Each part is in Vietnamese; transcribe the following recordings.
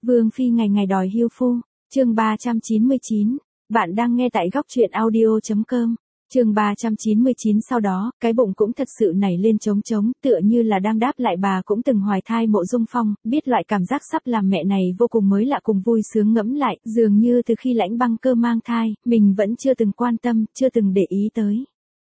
Vương phi ngày ngày đòi hưu phu, chương 399, bạn đang nghe tại góc truyện audio.com. Chương 399 sau đó, cái bụng cũng thật sự nảy lên trống trống, tựa như là đang đáp lại bà cũng từng hoài thai Mộ Dung Phong, biết loại cảm giác sắp làm mẹ này vô cùng mới lạ cùng vui sướng ngẫm lại, dường như từ khi Lãnh Băng Cơ mang thai, mình vẫn chưa từng quan tâm, chưa từng để ý tới.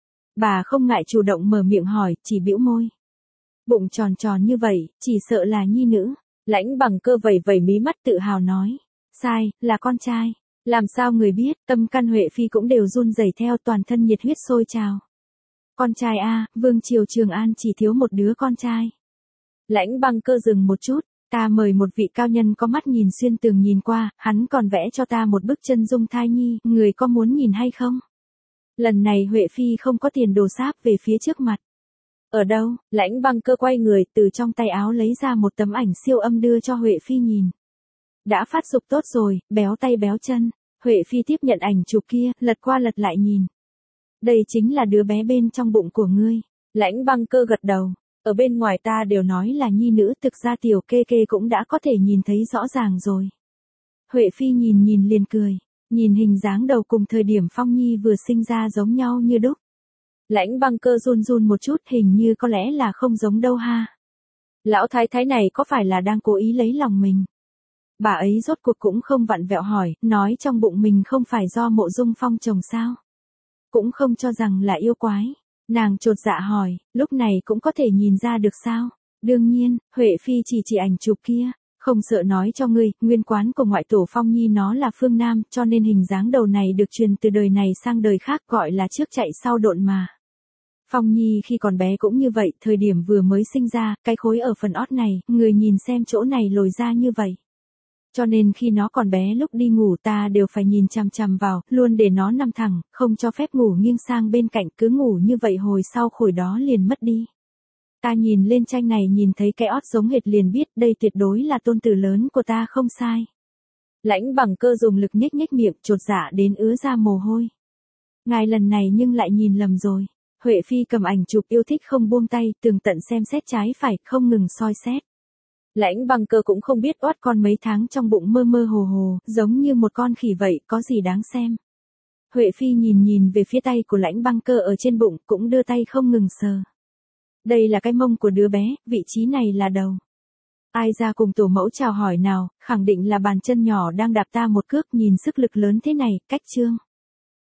Bà không ngại chủ động mở miệng hỏi, chỉ bĩu môi. Bụng tròn tròn như vậy, chỉ sợ là nhi nữ. Lãnh Bằng Cơ vẩy vẩy mí mắt tự hào nói. Sai, là con trai. Làm sao người biết, tâm can Huệ Phi cũng đều run rẩy theo, toàn thân nhiệt huyết sôi trào. Con trai a, Vương triều Trường An chỉ thiếu một đứa con trai. Lãnh Băng Cơ dừng một chút, ta mời một vị cao nhân có mắt nhìn xuyên tường nhìn qua, hắn còn vẽ cho ta một bức chân dung thai nhi, người có muốn nhìn hay không? Lần này Huệ Phi không có tiền đồ sáp về phía trước mặt. Ở đâu? Lãnh Băng Cơ quay người, từ trong tay áo lấy ra một tấm ảnh siêu âm đưa cho Huệ Phi nhìn. Đã phát dục tốt rồi, béo tay béo chân. Huệ Phi tiếp nhận ảnh chụp kia, lật qua lật lại nhìn. Đây chính là đứa bé bên trong bụng của ngươi. Lãnh Băng Cơ gật đầu. Ở bên ngoài ta đều nói là nhi nữ, thực ra tiểu kê kê cũng đã có thể nhìn thấy rõ ràng rồi. Huệ Phi nhìn liền cười. Nhìn hình dáng đầu cùng thời điểm Phong Nhi vừa sinh ra giống nhau như đúc. Lãnh Băng Cơ run một chút, hình như có lẽ là không giống đâu ha. Lão thái thái này có phải là đang cố ý lấy lòng mình? Bà ấy rốt cuộc cũng không vặn vẹo hỏi, nói trong bụng mình không phải do Mộ Dung Phong chồng sao? Cũng không cho rằng là yêu quái. Nàng chột dạ hỏi, lúc này cũng có thể nhìn ra được sao? Đương nhiên, Huệ Phi chỉ ảnh chụp kia. Không sợ nói cho ngươi, nguyên quán của ngoại tổ Phong Nhi nó là phương Nam, cho nên hình dáng đầu này được truyền từ đời này sang đời khác, gọi là trước chạy sau độn mà. Phong Nhi khi còn bé cũng như vậy, thời điểm vừa mới sinh ra, cái khối ở phần ót này, người nhìn xem chỗ này lồi ra như vậy. Cho nên khi nó còn bé lúc đi ngủ ta đều phải nhìn chằm chằm vào, luôn để nó nằm thẳng, không cho phép ngủ nghiêng sang bên cạnh, cứ ngủ như vậy hồi sau khối đó liền mất đi. Ta nhìn lên tranh này nhìn thấy cái ót giống hệt liền biết đây tuyệt đối là tôn tử lớn của ta không sai. Lãnh Bằng Cơ dùng lực nhếch miệng, chột dạ đến ứa ra mồ hôi. Ngài lần này nhưng lại nhìn lầm rồi. Huệ Phi cầm ảnh chụp yêu thích không buông tay, tường tận xem xét trái phải, không ngừng soi xét. Lãnh Băng Cơ cũng không biết oát con mấy tháng trong bụng mơ hồ, giống như một con khỉ vậy, có gì đáng xem. Huệ Phi nhìn về phía tay của Lãnh Băng Cơ ở trên bụng, cũng đưa tay không ngừng sờ. Đây là cái mông của đứa bé, vị trí này là đầu. Ai ra cùng tổ mẫu chào hỏi nào, khẳng định là bàn chân nhỏ đang đạp ta một cước, nhìn sức lực lớn thế này, cách trương.